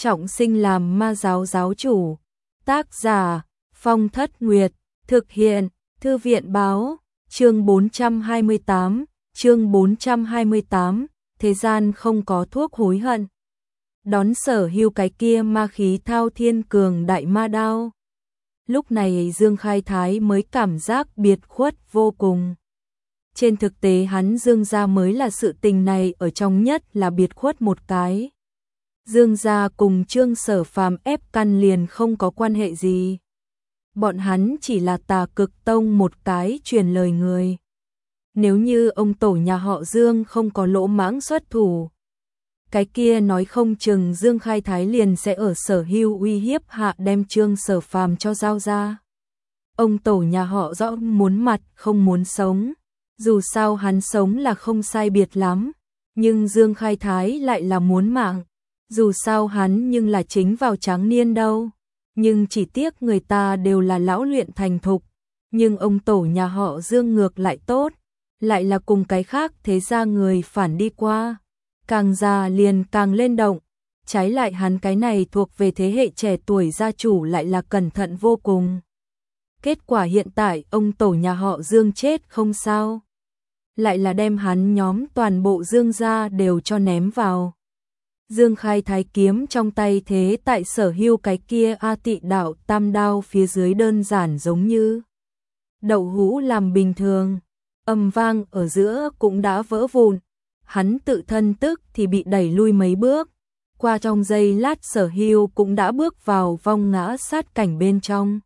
trọng sinh làm ma giáo giáo chủ. Tác giả Phong Thất Nguyệt, thực hiện Thư viện báo, chương 428, thế gian không có thuốc hối hận. Đón Sở Hưu cái kia ma khí thao thiên cường đại ma đao. Lúc này Dương Khai Thái mới cảm giác biệt khuất vô cùng. Trên thực tế hắn Dương gia mới là sự tình này ở trong nhất là biệt khuất một cái. Dương gia cùng Trương Sở Phàm ép căn liền không có quan hệ gì. Bọn hắn chỉ là Tà Cực Tông một cái truyền lời người. Nếu như ông tổ nhà họ Dương không có lỗ mãng xuất thủ, cái kia nói không chừng Dương Khai Thái liền sẽ ở Sở Hưu uy hiếp hạ đem Trương Sở Phàm cho giao ra. Ông tổ nhà họ rõ muốn mặt không muốn sống, dù sao hắn sống là không sai biệt lắm, nhưng Dương Khai Thái lại là muốn mạng, dù sao hắn nhưng là chính vào tráng niên đâu. Nhưng chỉ tiếc người ta đều là lão luyện thành thục, nhưng ông tổ nhà họ Dương ngược lại tốt, lại là cùng cái khác thế gia người phản đi qua. Càng già liền càng lên động, trái lại hắn cái này thuộc về thế hệ trẻ tuổi gia chủ lại là cẩn thận vô cùng. Kết quả hiện tại ông tổ nhà họ Dương chết không sao, lại là đem hắn nhóm toàn bộ Dương gia đều cho ném vào. Dương Khai Thái kiếm trong tay thế tại Sở Hưu cái kia A Tị Đạo Tam đao phía dưới đơn giản giống như đậu hũ làm bình thường, âm vang ở giữa cũng đã vỡ vụn. Hắn tự thân tức thì bị đẩy lui mấy bước, qua trong giây lát Sở Hưu cũng đã bước vào vong ngã sát cảnh bên trong.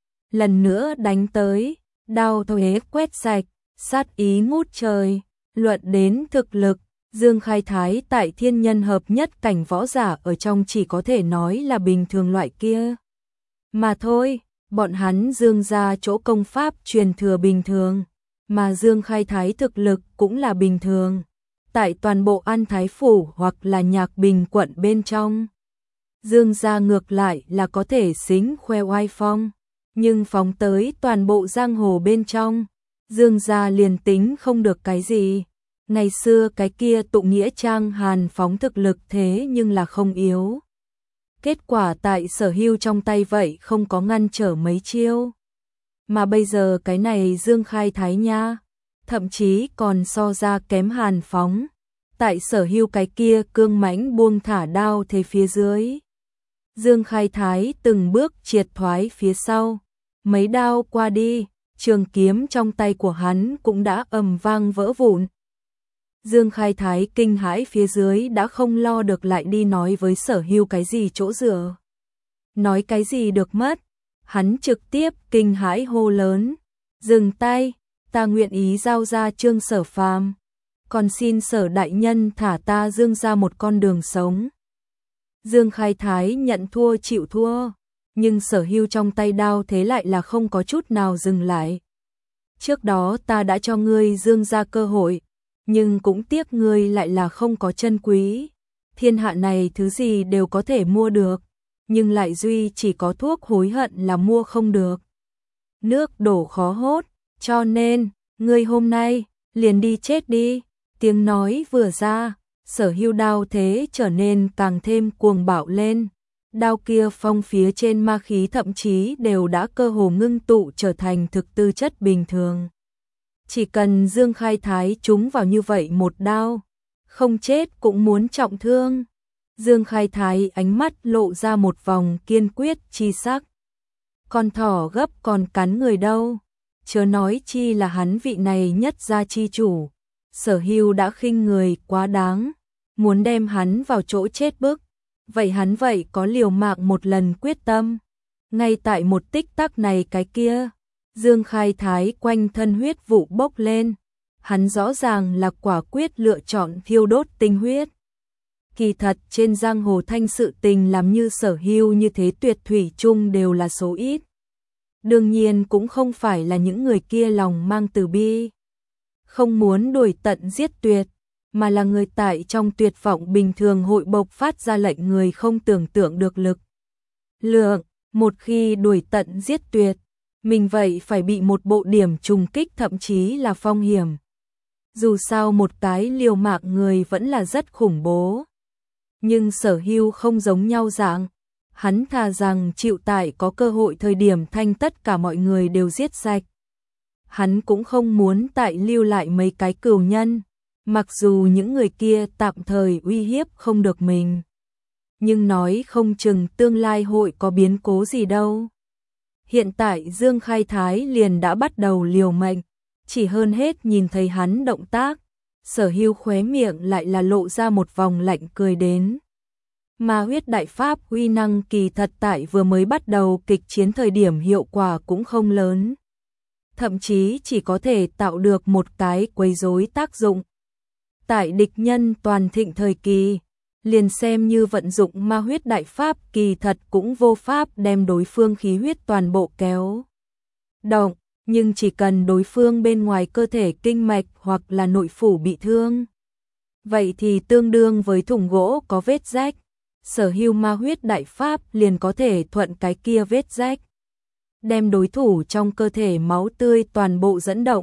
Lần nữa đánh tới, đao thuế quét sạch, sát ý ngút trời. Luận đến thực lực, Dương Khai Thái tại thiên nhân hợp nhất cảnh võ giả ở trong chỉ có thể nói là bình thường loại kia. Mà thôi, bọn hắn Dương gia chỗ công pháp truyền thừa bình thường, mà Dương Khai Thái thực lực cũng là bình thường. Tại toàn bộ An Thái Phủ hoặc là Nhạc Bình quận bên trong, Dương gia ngược lại là có thể xính khoe oai phong, nhưng phóng tới toàn bộ giang hồ bên trong, Dương gia liền tính không được cái gì. Ngày xưa cái kia tụ nghĩa trang Hàn phóng thực lực thế nhưng là không yếu. Kết quả tại Sở Hưu trong tay vậy không có ngăn trở mấy chiêu. Mà bây giờ cái này Dương Khai Thái nha, thậm chí còn so ra kém Hàn phóng. Tại Sở Hưu cái kia cương mãnh buông thả đao thế phía dưới, Dương Khai Thái từng bước triệt thoái phía sau. Mấy đao qua đi, trường kiếm trong tay của hắn cũng đã ầm vang vỡ vụn. Dương Khai Thái kinh hãi phía dưới đã không lo được lại đi nói với Sở Hưu cái gì chỗ dựa. Nói cái gì được mất, hắn trực tiếp kinh hãi hô lớn, dừng tay, ta nguyện ý giao ra Trương Sở Phàm, còn xin Sở đại nhân thả ta Dương ra một con đường sống. Dương Khai Thái nhận thua chịu thua, nhưng Sở Hưu trong tay đao thế lại là không có chút nào dừng lại. Trước đó ta đã cho ngươi Dương ra cơ hội, nhưng cũng tiếc ngươi lại là không có chân quý. Thiên hạ này thứ gì đều có thể mua được, nhưng lại duy chỉ có thuốc hối hận là mua không được. Nước đổ khó hốt, cho nên, ngươi hôm nay, liền đi chết đi. Tiếng nói vừa ra, Sở Hưu đao thế trở nên càng thêm cuồng bạo lên. Đao kia phong phía trên ma khí thậm chí đều đã cơ hồ ngưng tụ trở thành thực tư chất bình thường. Chỉ cần Dương Khai Thái trúng vào như vậy một đao, không chết cũng muốn trọng thương. Dương Khai Thái ánh mắt lộ ra một vòng kiên quyết chi sắc. Con thỏ gấp còn cắn người đâu, chớ nói chi là hắn vị này nhất gia chi chủ. Sở Hưu đã khinh người quá đáng, muốn đem hắn vào chỗ chết bức. Vậy hắn vậy có liều mạng một lần quyết tâm. Ngay tại một tích tắc này cái kia, Dương Khai Thái quanh thân huyết vụ bốc lên. Hắn rõ ràng là quả quyết lựa chọn thiêu đốt tinh huyết. Kỳ thật trên giang hồ thanh sự tình làm như Sở Hưu như thế tuyệt thủy chung đều là số ít. Đương nhiên cũng không phải là những người kia lòng mang từ bi, không muốn đuổi tận giết tuyệt, mà là người tại trong tuyệt vọng bình thường hội bộc phát ra lệnh người không tưởng tượng được lực lượng. Một khi đuổi tận giết tuyệt, mình vậy phải bị một bộ điểm trùng kích thậm chí là phong hiểm. Dù sao một cái liều mạng người vẫn là rất khủng bố. Nhưng Sở Hưu không giống nhau dạng, hắn thà rằng chịu tại có cơ hội thời điểm thanh tất cả mọi người đều giết sạch. Hắn cũng không muốn tại lưu lại mấy cái cừu nhân, mặc dù những người kia tạm thời uy hiếp không được mình. Nhưng nói không chừng tương lai hội có biến cố gì đâu. Hiện tại Dương Khai Thái liền đã bắt đầu liều mệnh, chỉ hơn hết nhìn thấy hắn động tác, Sở Hưu khóe miệng lại là lộ ra một vòng lạnh cười đến. Ma huyết đại pháp uy năng kỳ thật tại vừa mới bắt đầu kịch chiến thời điểm hiệu quả cũng không lớn. Thậm chí chỉ có thể tạo được một cái quấy rối tác dụng. Tại địch nhân toàn thịnh thời kỳ, liền xem như vận dụng ma huyết đại pháp kỳ thật cũng vô pháp đem đối phương khí huyết toàn bộ kéo động, nhưng chỉ cần đối phương bên ngoài cơ thể kinh mạch hoặc là nội phủ bị thương, vậy thì tương đương với thùng gỗ có vết rách, Sở Hưu ma huyết đại pháp liền có thể thuận cái kia vết rách, đem đối thủ trong cơ thể máu tươi toàn bộ dẫn động.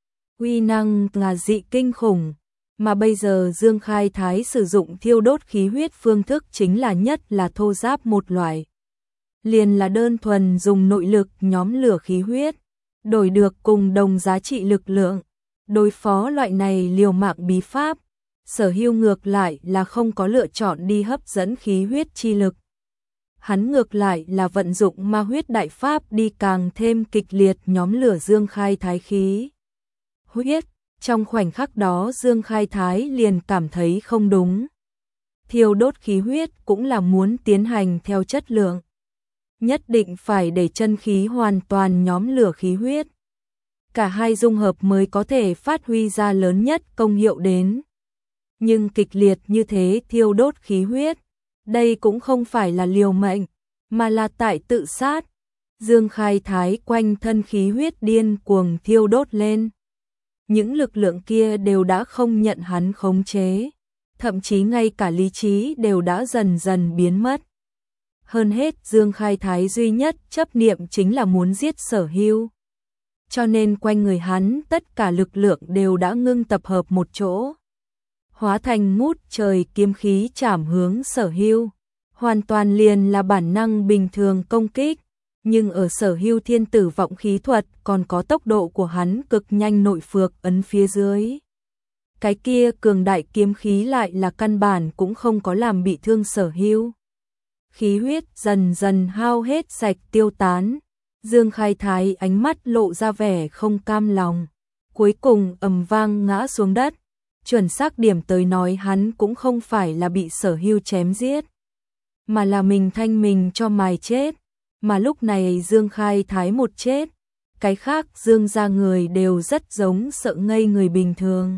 Uy năng là dị kinh khủng, mà bây giờ Dương Khai Thái sử dụng thiêu đốt khí huyết phương thức chính là nhất là thô giáp một loại. Liền là đơn thuần dùng nội lực nhóm lửa khí huyết, đổi được cùng đồng giá trị lực lượng. Đối phó loại này liều mạng bí pháp, Sở Hưu ngược lại là không có lựa chọn đi hấp dẫn khí huyết chi lực. Hắn ngược lại là vận dụng ma huyết đại pháp đi càng thêm kịch liệt nhóm lửa Dương Khai Thái khí huyết. Trong khoảnh khắc đó Dương Khai Thái liền cảm thấy không đúng. Thiêu đốt khí huyết cũng là muốn tiến hành theo chất lượng. Nhất định phải để chân khí hoàn toàn nhóm lửa khí huyết. Cả hai dung hợp mới có thể phát huy ra lớn nhất công hiệu đến. Nhưng kịch liệt như thế thiêu đốt khí huyết, đây cũng không phải là liều mệnh, mà là tại tự sát. Dương Khai Thái quanh thân khí huyết điên cuồng thiêu đốt lên. Những lực lượng kia đều đã không nhận hắn khống chế, thậm chí ngay cả lý trí đều đã dần dần biến mất. Hơn hết Dương Khai Thái duy nhất chấp niệm chính là muốn giết Sở Hưu. Cho nên quanh người hắn tất cả lực lượng đều đã ngưng tập hợp một chỗ. Hóa thành ngút trời kiếm khí chảm hướng Sở Hưu. Hoàn toàn liền là bản năng bình thường công kích. Nhưng ở Sở Hưu thiên tử vọng khí thuật còn có tốc độ của hắn cực nhanh nội phược ấn phía dưới. Cái kia cường đại kiếm khí lại là căn bản cũng không có làm bị thương Sở Hưu. Khí huyết dần dần hao hết sạch tiêu tán. Dương Khai Thái ánh mắt lộ ra vẻ không cam lòng. Cuối cùng ầm vang ngã xuống đất. Chuẩn xác điểm tới nói hắn cũng không phải là bị Sở Hưu chém giết, mà là mình thanh mình cho mài chết. Mà lúc này Dương Khai Thái một chết, cái khác Dương gia người đều rất giống sợ ngây người bình thường.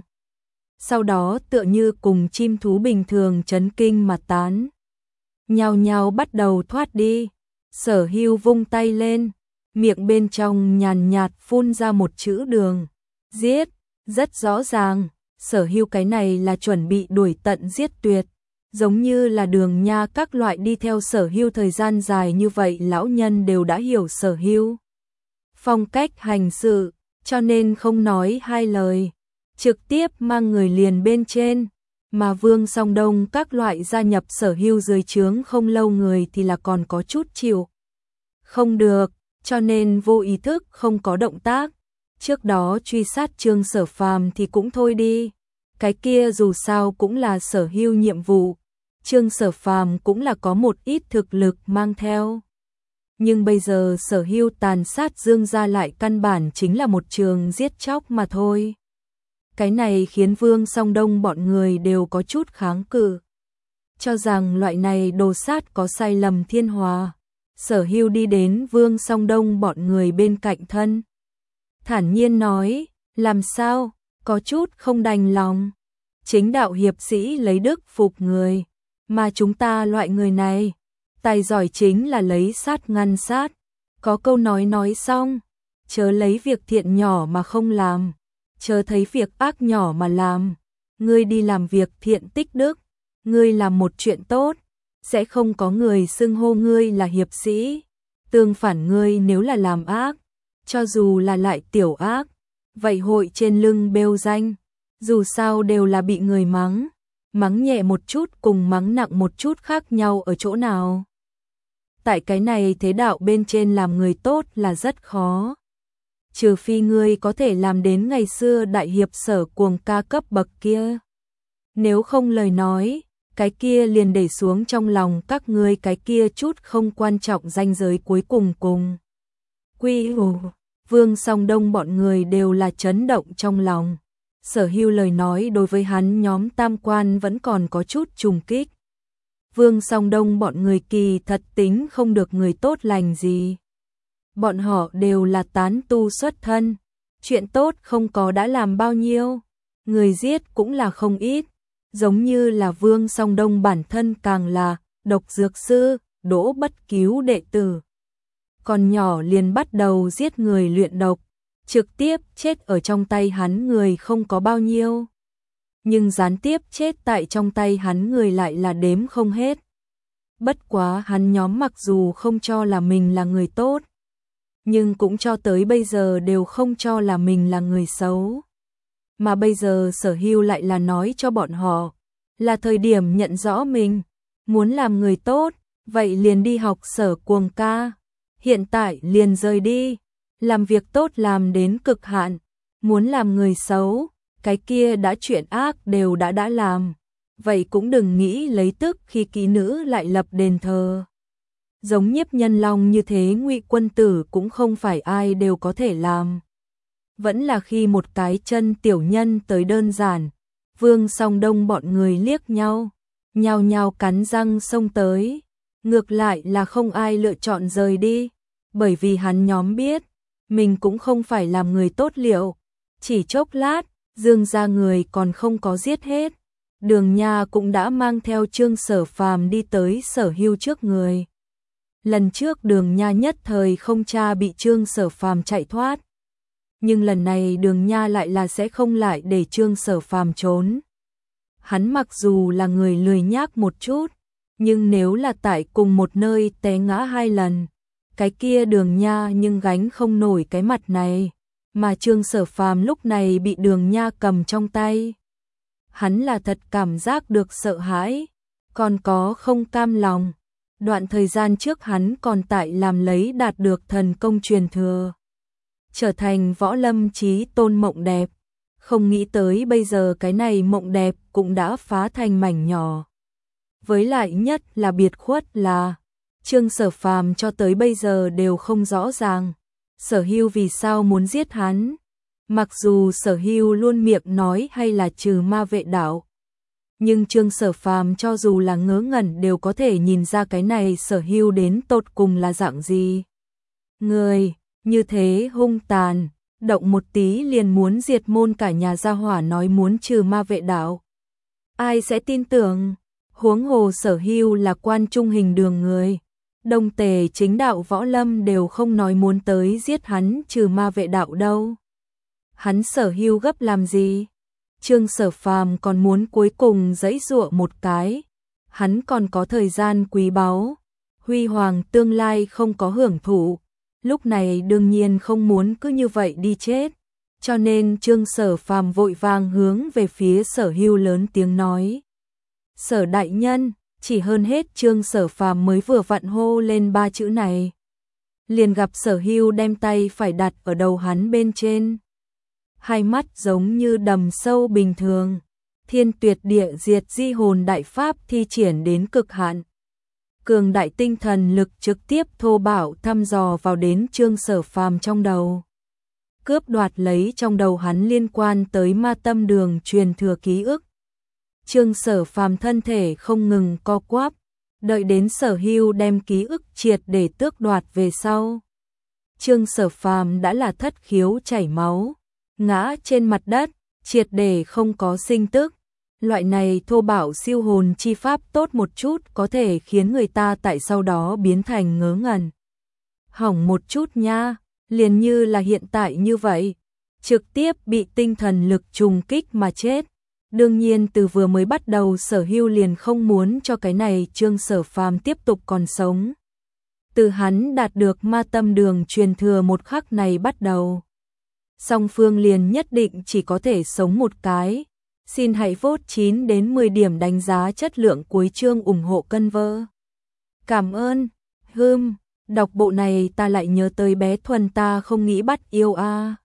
Sau đó tựa như cùng chim thú bình thường chấn kinh mà tán. Nhao nhao bắt đầu thoát đi. Sở Hưu vung tay lên, miệng bên trong nhàn nhạt phun ra một chữ đường. Giết, rất rõ ràng, Sở Hưu cái này là chuẩn bị đuổi tận giết tuyệt. Giống như là Đường Nha các loại đi theo Sở Hưu thời gian dài như vậy lão nhân đều đã hiểu Sở Hưu phong cách hành sự, cho nên không nói hai lời, trực tiếp mang người liền bên trên. Mà Vương Song Đông các loại gia nhập Sở Hưu dưới trướng không lâu người thì là còn có chút chịu không được, cho nên vô ý thức không có động tác. Trước đó truy sát Trương Sở Phàm thì cũng thôi đi, cái kia dù sao cũng là Sở Hưu nhiệm vụ. Trương Sở Phàm cũng là có một ít thực lực mang theo. Nhưng bây giờ Sở Hưu tàn sát Dương gia lại căn bản chính là một trường giết chóc mà thôi. Cái này khiến Vương Song Đông bọn người đều có chút kháng cự. Cho rằng loại này đồ sát có sai lầm thiên hòa. Sở Hưu đi đến Vương Song Đông bọn người bên cạnh thân. Thản nhiên nói, làm sao, có chút không đành lòng. Chính đạo hiệp sĩ lấy đức phục người. Mà chúng ta loại người này, tài giỏi chính là lấy sát ngăn sát. Có câu nói xong, chớ lấy việc thiện nhỏ mà không làm, chớ thấy việc ác nhỏ mà làm. Ngươi đi làm việc thiện tích đức, ngươi làm một chuyện tốt, sẽ không có người xưng hô ngươi là hiệp sĩ. Tương phản ngươi nếu là làm ác, cho dù là lại tiểu ác, vậy hội trên lưng bêu danh, dù sao đều là bị người mắng. Mắng nhẹ một chút cùng mắng nặng một chút khác nhau ở chỗ nào? Tại cái này thế đạo bên trên làm người tốt là rất khó. Trừ phi ngươi có thể làm đến ngày xưa đại hiệp Sở Cuồng ca cấp bậc kia. Nếu không lời nói, cái kia liền để xuống trong lòng các ngươi cái kia chút không quan trọng ranh giới cuối cùng cùng. Quy hù, Vương Song Đông bọn người đều là chấn động trong lòng. Sở Hưu lời nói đối với hắn nhóm tam quan vẫn còn có chút trùng kích. Vương Song Đông bọn người kỳ thật tính không được người tốt lành gì. Bọn họ đều là tán tu xuất thân, chuyện tốt không có đã làm bao nhiêu, người giết cũng là không ít, giống như là Vương Song Đông bản thân càng là độc dược sư, đỗ bất cứu đệ tử. Còn nhỏ liền bắt đầu giết người luyện độc, trực tiếp chết ở trong tay hắn người không có bao nhiêu. Nhưng gián tiếp chết tại trong tay hắn người lại là đếm không hết. Bất quá hắn nhóm mặc dù không cho là mình là người tốt, nhưng cũng cho tới bây giờ đều không cho là mình là người xấu. Mà bây giờ Sở Hưu lại là nói cho bọn họ, là thời điểm nhận rõ mình, muốn làm người tốt, vậy liền đi học Sở Cuồng ca, hiện tại liền rời đi, làm việc tốt làm đến cực hạn, muốn làm người xấu, cái kia đã chuyện ác đều đã làm, vậy cũng đừng nghĩ lấy tức khi kỹ nữ lại lập đền thờ. Giống Nhiếp Nhân Long như thế Ngụy quân tử cũng không phải ai đều có thể làm. Vẫn là khi một cái chân tiểu nhân tới đơn giản, Vương Song Đông bọn người liếc nhau, nhao nhao cắn răng xông tới. Ngược lại là không ai lựa chọn rời đi, bởi vì hắn nhóm biết, mình cũng không phải làm người tốt liệu. Chỉ chốc lát, Dương gia người còn không có giết hết. Đường Nha cũng đã mang theo Trương Sở Phàm đi tới Sở Hưu trước người. Lần trước Đường Nha nhất thời không cha bị Trương Sở Phàm chạy thoát. Nhưng lần này Đường Nha lại là sẽ không lại để Trương Sở Phàm trốn. Hắn mặc dù là người lười nhác một chút, nhưng nếu là tại cùng một nơi té ngã 2 lần, cái kia Đường Nha nhưng gánh không nổi cái mặt này, mà Trương Sở Phàm lúc này bị Đường Nha cầm trong tay. Hắn là thật cảm giác được sợ hãi, còn có không cam lòng. Đoạn thời gian trước hắn còn tại làm lấy đạt được thần công truyền thừa, trở thành võ lâm chí tôn mộng đẹp, không nghĩ tới bây giờ cái này mộng đẹp cũng đã phá thành mảnh nhỏ. Với lại nhất là biệt khuất là Trương Sở Phàm cho tới bây giờ đều không rõ ràng Sở Hưu vì sao muốn giết hắn. Mặc dù Sở Hưu luôn miệng nói hay là trừ ma vệ đạo, nhưng Trương Sở Phàm cho dù là ngớ ngẩn đều có thể nhìn ra cái này Sở Hưu đến tột cùng là dạng gì. Người như thế hung tàn, động một tí liền muốn diệt môn cả nhà gia hỏa nói muốn trừ ma vệ đạo. Ai sẽ tin tưởng, huống hồ Sở Hưu là quan trung hình đường người. Đông tề chính đạo võ lâm đều không nói muốn tới giết hắn trừ ma vệ đạo đâu. Hắn Sở Hưu gấp làm gì? Trương Sở Phàm còn muốn cuối cùng giãy giụa một cái. Hắn còn có thời gian quý báu, huy hoàng tương lai không có hưởng thụ. Lúc này đương nhiên không muốn cứ như vậy đi chết. Cho nên Trương Sở Phàm vội vàng hướng về phía Sở Hưu lớn tiếng nói. Sở đại nhân, chỉ hơn hết Trương Sở Phàm mới vừa vặn hô lên 3 chữ này. Liền gặp Sở Hưu đem tay phải đặt ở đầu hắn bên trên. Hai mắt giống như đầm sâu bình thường, thiên tuyệt địa diệt di hồn đại pháp thi triển đến cực hạn. Cường đại tinh thần lực trực tiếp thô bạo thăm dò vào đến Trương Sở Phàm trong đầu. Cướp đoạt lấy trong đầu hắn liên quan tới ma tâm đường truyền thừa ký ức. Trương Sở Phàm thân thể không ngừng co quắp, đợi đến Sở Hưu đem ký ức triệt để tước đoạt về sau. Trương Sở Phàm đã là thất khiếu chảy máu, ngã trên mặt đất, triệt để không có sinh tức. Loại này thô bạo siêu hồn chi pháp tốt một chút có thể khiến người ta tại sau đó biến thành ngớ ngẩn. Hỏng một chút nha, liền như là hiện tại như vậy, trực tiếp bị tinh thần lực trùng kích mà chết. Đương nhiên từ vừa mới bắt đầu Sở Hưu liền không muốn cho cái này Trương Sở Phàm tiếp tục còn sống. Từ hắn đạt được ma tâm đường truyền thừa một khắc này bắt đầu, song phương liền nhất định chỉ có thể sống một cái, Xin hãy vote 9 đến 10 điểm đánh giá chất lượng cuối chương ủng hộ cân vơ. Cảm ơn. Đọc bộ này ta lại nhớ tới bé Thuần ta không nghĩ bắt yêu a.